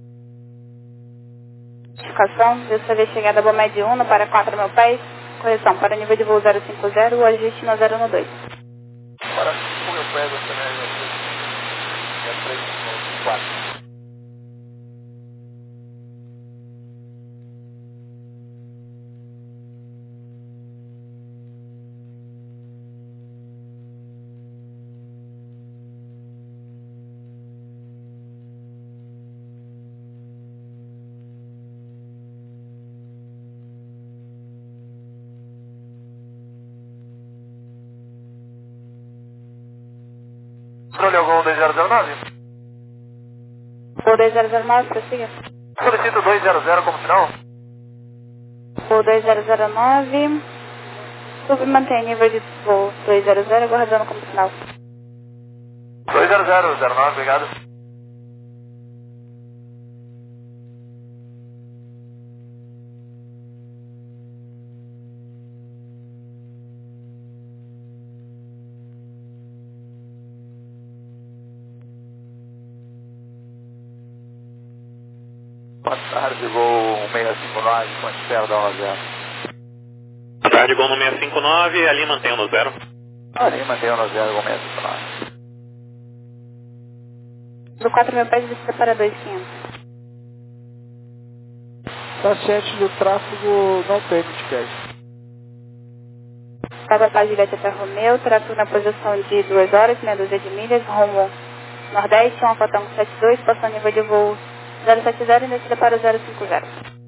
Notificação, dessa vez chegada Gomed um para quatro mil pés, correção para nível de voo zero cinco zero, o ajuste no zero um dois. Para cinco mil pés, você não é três quatro. Controle Gol dois zero zero nove. Voo dois zero zero nove, prossiga. Solicito dois zero zero como sinal. Voo dois zero zero nove, sub mantém nível de voo dois zero zero, aguardando como sinal. dois zero zero zero nove, obrigado. Boa tarde, voo um seis cinco nove, com espera da um zero. Boa tarde, gol no seis cinco nove, ali mantém no zero. Ali mantém no zero, com seis cinco nove. Do quatro mil pés, você para dois quinhentos. Tá ciente do tráfego não tem mitigate. Para a Juliette até Romeu, tráfego na posição de duas horas, meia dúzia de milhas, rumo Nordeste, um Fotango setenta e dois, passando nível de voo zero sete zero e descida para o zero cinco zero.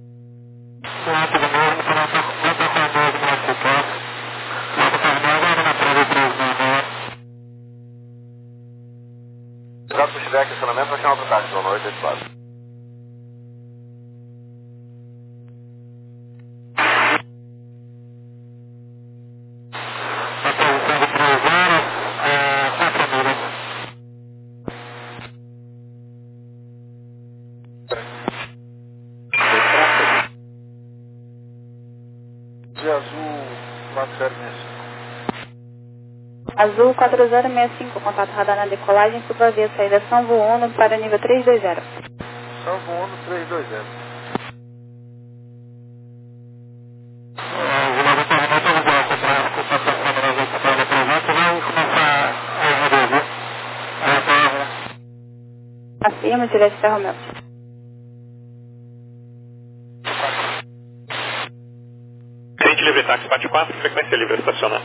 Exato, pushback, acionamento, vai chamar para o táxi, boa noite, oito quatro. De azul quatro zero seis cinco. Azul quatro zero seis cinco, contato radar na decolagem, suba via saída São Vuno para nível três dois zero. São Vuno três dois zero. Afirma, Juliette Ferro Mel. Cliente livre táxi quatro quatro, frequência livre estacionar.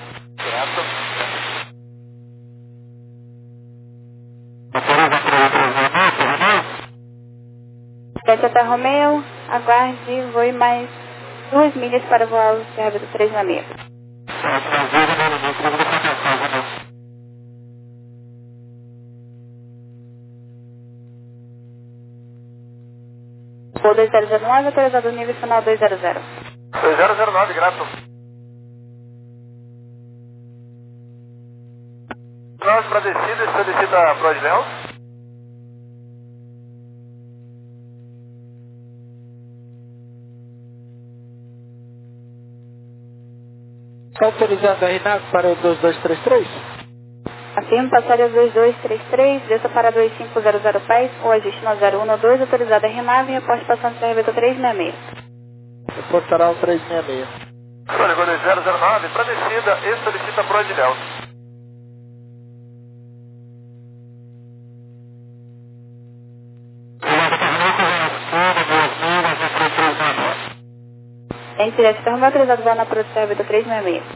Juliette Ferro Romeo, aguarde, voe mais duas milhas para voar o Serra Vitor três seis seis. Voo dois zero zero nove, autorizado nível final dois zero zero. dois zero zero nove, grato. Nós para descida e solicita a Prodinel. Autorizado a RINAC para o dois dois três três? Afirmo, passaria dois dois três três, desça para dois cinco zero zero pés, ou ajuste no zero um dois, autorizado a R N A V e reporte passando Serra Vitor três seis seis. Reportará o três seis seis. Ligou dois zero zero nove, para descida e solicita a Prodinel. Em direto, Ferro Mel, autorizado voar na produção Serra Vitor três seis seis.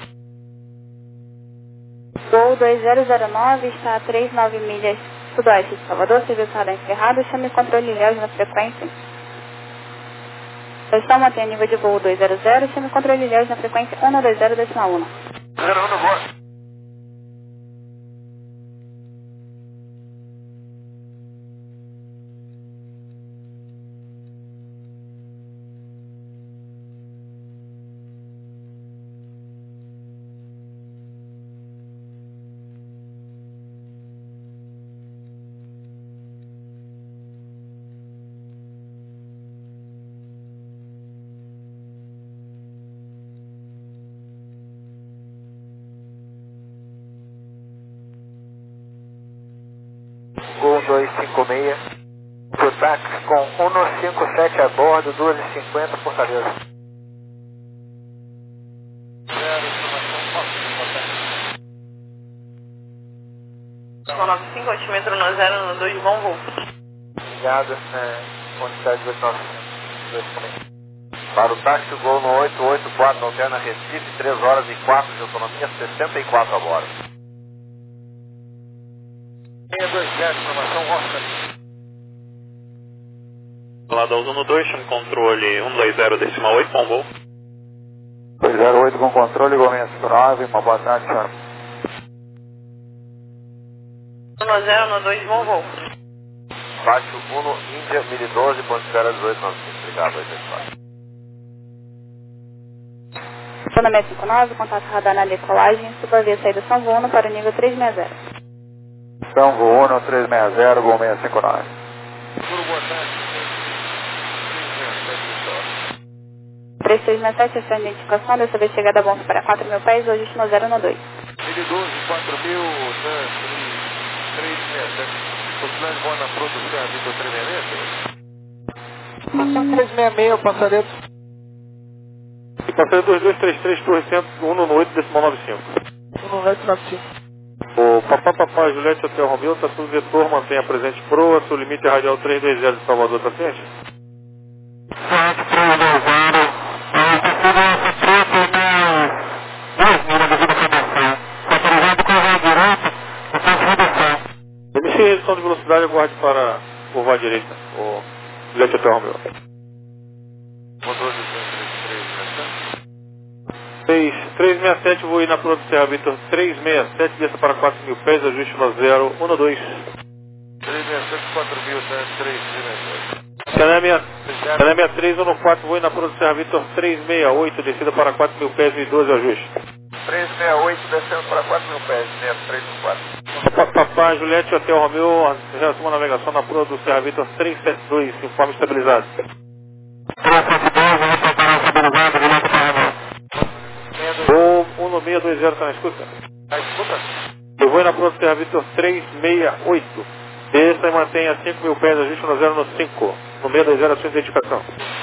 Voo dois zero zero nove está a três nove milhas sudoeste de Salvador, serviço radar encerrado, chame controle ilhéus na frequência. Estação mantém nível de voo dois zero zero, chame controle ilhéus na frequência um dois zero decimal um. zero um, boa. um dois cinco seis, o táxi com um cinco sete a bordo, duas e cinquenta, Fortaleza. Com nove cinco, altímetro no zero um dois, bom voo. Obrigado, é, unidade oito nove cinco. Para o táxi, Gol no oito oito quatro, alterna Recife, três horas e quatro de autonomia, sessenta e quatro a bordo. seis dois zero, informação Oscar. Lado azul no dois, chame controle um dois zero decimal oito, bom voo. dois zero oito com controle, Gol cinco nove, uma boa tarde, senhor. um zero um dois, bom voo. Baixo Uno, Índia, mil e doze, ponto zero dezoito nove cinco. Obrigado, dois dois quatro. Zona seis cinco nove, contato radar na decolagem, suba via saída São Vuno para o nível três seis zero. São Vuno três seis zero, Gol seis cinco nove. Boa tarde. três três seis sete, essa é a identificação, dessa vez chegada a bolsa para quatro mil pés, hoje no zero um dois. mil e doze, quatro mil, três seis sete. Os planos vão na produção Vitor três seis seis? três seis seis, passaredo. Passaredo dois dois três três, Torre Centro, um no oito, decimal nove cinco. um nove nove cinco. O Papá Papá Juliette Hotel Romeu, está tudo vetor, mantenha presente proa, seu limite radial três dois zero de Salvador, está ciente? Inicie redução de velocidade, aguarde para curvar à direita, o Juliette Hotel Romeu. Motor de três seis sete, vou ir na proa do Serra Vitor três seis sete, desça para quatro mil pés, ajuste no zero um dois. três seis sete, quatro mil, três seis Canémia três um quatro, vou ir na proa do Serra Vitor três seis oito, descida para quatro mil pés e doze, ajuste. três seis oito, descendo para quatro mil pés, três um quatro. Papá Juliette Hotel Romeu, reação a navegação na proa do Serra Vitor três sete dois, informe estabilizado. O um seis dois zero está na escuta? Na escuta? seis oito. Desça e mantenha cinco mil pés, ajuste no zero no cinco. No meio da zero a sua identificação.